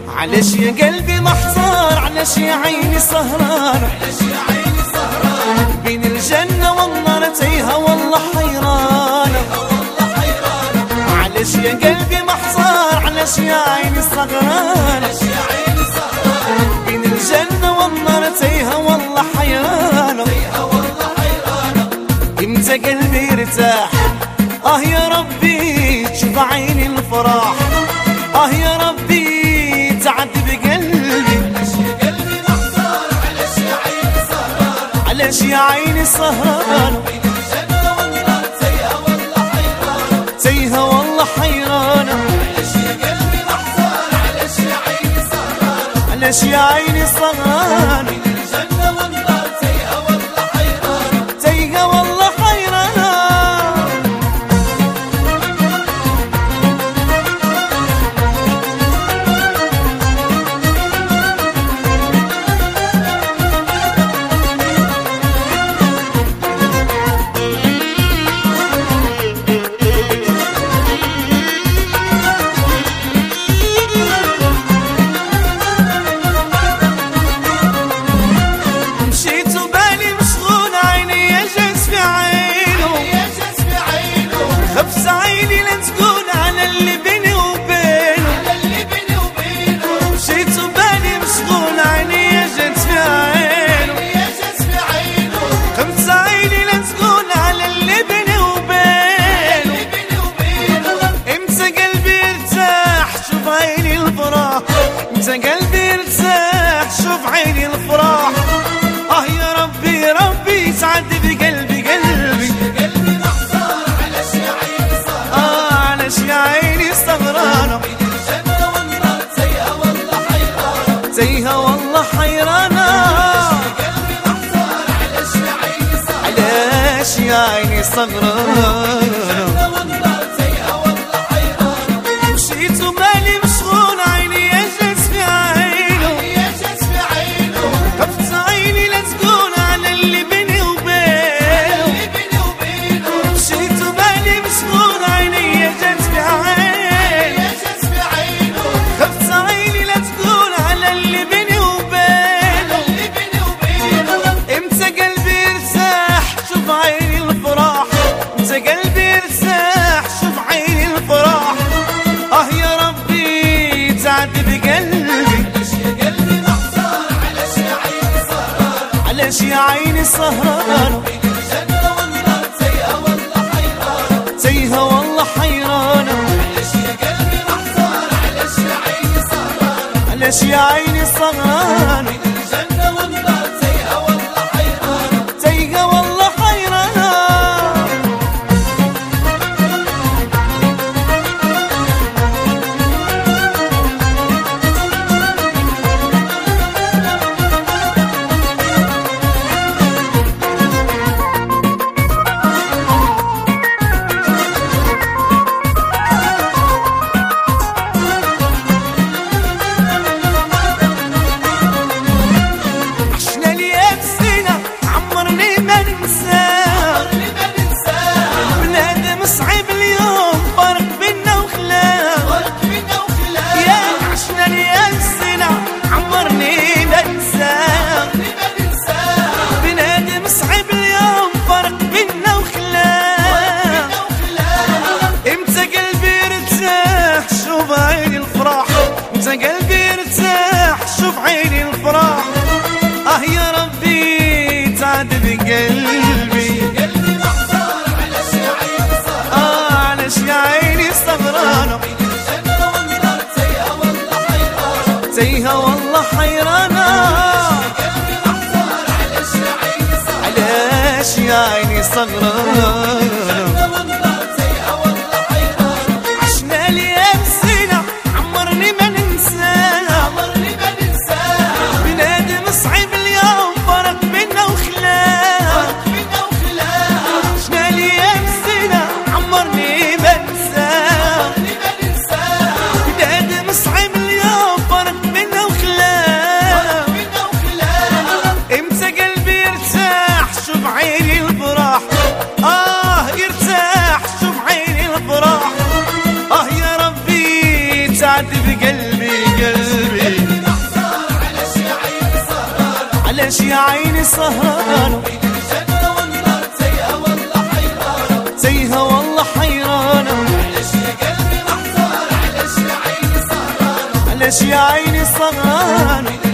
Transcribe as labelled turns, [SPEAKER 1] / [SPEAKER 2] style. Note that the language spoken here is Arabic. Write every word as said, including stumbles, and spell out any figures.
[SPEAKER 1] علاش يا قلبي محصار، علاش يا عيني سهران،
[SPEAKER 2] علاش يا عيني سهران
[SPEAKER 1] بين الجنة والنار تايهة والله حيرانة، علاش يا قلبي محصار، علاش يا عيني سهران،
[SPEAKER 2] علاش يا عيني سهران
[SPEAKER 1] بين الجنة والنار تايهة والله حيرانة،
[SPEAKER 2] تايهة والله حيرانة.
[SPEAKER 1] امتى قلبي يرتاح؟ اه يا ربي تشوف عيني الفرح، اه يا ربي تعذب قلبي،
[SPEAKER 2] علاش يا قلبي محصار، علاش يا عيني سهران،
[SPEAKER 1] علاش يا عيني سهران
[SPEAKER 2] بين الجنة والنار تايهة والله حيرانة،
[SPEAKER 1] تايهة والله حيرانة.
[SPEAKER 2] علاش يا قلبي محصار، علاش يا عيني سهران،
[SPEAKER 1] علاش يا عيني سهران
[SPEAKER 2] بين الجنة والنار تايهة والله حيرانة،
[SPEAKER 1] تايهة والله حيرانة. مشيت وبالي مشغول، عيني جات في عينه،
[SPEAKER 2] يا جات في عينه،
[SPEAKER 1] خفت عيني لا تقول على اللي بيني وبينه،
[SPEAKER 2] على اللي بيني وبينه.
[SPEAKER 1] مشيت وبالي مشغول، عيني جات في عينه،
[SPEAKER 2] يا جات في عينه،
[SPEAKER 1] خفت عيني لا تقول على اللي بيني وبينه،
[SPEAKER 2] اللي بيني وبينه.
[SPEAKER 1] امتى قلبي يرتاح شوف عيني الفرح، امتى قلبي يرتاح شوف عيني الفرح، اه يا ربي ربي تعذب قلبي قلبي،
[SPEAKER 2] قلبي محصار، علاش يا عيني سهران،
[SPEAKER 1] اه علاش يا عيني سهرانة
[SPEAKER 2] بين الجنة والنار تايهة والله حيرانة،
[SPEAKER 1] تايهة والله حيرانة.
[SPEAKER 2] قلبي محصار، علاش يا عيني سهران،
[SPEAKER 1] علاش يا عيني سهرانة،
[SPEAKER 2] الجنة والنار تايهة والله حيرانة.
[SPEAKER 1] مشيت ومالي مشغول، عيني جات في عينه،
[SPEAKER 2] يا جات في عينه،
[SPEAKER 1] خفت عيني لا تقول على اللي بيني وبينه،
[SPEAKER 2] اللي بيني وبينه.
[SPEAKER 1] مشيت وبالي مشغول، عيني جات في عينه،
[SPEAKER 2] يا جات في عينه،
[SPEAKER 1] خفت عيني لا تقول على اللي بيني وبينه،
[SPEAKER 2] اللي بيني وبينه.
[SPEAKER 1] امتى قلبي يرتاح شوف عيني الفرح، امتى قلبي يرتاح شوف عيني الفرح، اه يا ربي تعذب قلبي،
[SPEAKER 2] علاش يا قلبي محصار، علاش يا عيني سهران،
[SPEAKER 1] علاش يا عيني سهرانة
[SPEAKER 2] بين الجنة والنار تايهة والله حيرانة،
[SPEAKER 1] تايهة والله حيرانة.
[SPEAKER 2] علاش يا قلبي محصار، علاش يا عيني سهران،
[SPEAKER 1] علاش يا عيني سهرانة
[SPEAKER 2] بين الجنة والنار تايهة والله حيرانة.
[SPEAKER 1] تايهة والله حيرانة. عشنا ليام سنة عمرني ما ننساه،
[SPEAKER 2] اللي ما ننساه،
[SPEAKER 1] بنادم صعيب اليوم فرق بينا وخلاه،
[SPEAKER 2] فرق بينا وخلاف.
[SPEAKER 1] يا عشنا ليام سنة عمرني ما ننساه،
[SPEAKER 2] اللي ما ننساه،
[SPEAKER 1] بنادم صعيب اليوم فرق بينا وخلاه،
[SPEAKER 2] بينا وخلاف.
[SPEAKER 1] امتى قلبي يرتاح شوف عيني الفرح، امتى قلبي يرتاح شوف عيني الفرح، اه يا ربي تعذب قلبي،
[SPEAKER 2] قلبي محصار، علاش يا عيني سهران،
[SPEAKER 1] اه علاش يا عيني سهرانة
[SPEAKER 2] بين الجنة والنار تايهة والله حيرانة،
[SPEAKER 1] تايهة والله حيرانة.
[SPEAKER 2] قلبي محصار، علاش يا عيني سهران،
[SPEAKER 1] علاش يا عيني سهرانة
[SPEAKER 2] الجنة والنار تايهة والله حيرانة.
[SPEAKER 1] عشنا ليام سنة عمرني ما ننساه،
[SPEAKER 2] عمرني ما ننساه،
[SPEAKER 1] بنادم صعيب اليوم فرق بينا وخلاه،
[SPEAKER 2] فرق بينا وخلاف.
[SPEAKER 1] عشنا ليام سنة عمرني ما ننساه،
[SPEAKER 2] عمرني ما ننساه،
[SPEAKER 1] بنادم صعيب اليوم فرق بينا وخلاه،
[SPEAKER 2] بينا وخلاف.
[SPEAKER 1] امتى قلبي يرتاح شوف عيني الفرح، اه يا عيني سهرانة
[SPEAKER 2] بين الجنة والنار تايهة والله حيرانة
[SPEAKER 1] تايهة والله حيرانة
[SPEAKER 2] علاش يا قلبي محتار علاش يا عيني سهرانة
[SPEAKER 1] علاش يا عيني سهرانة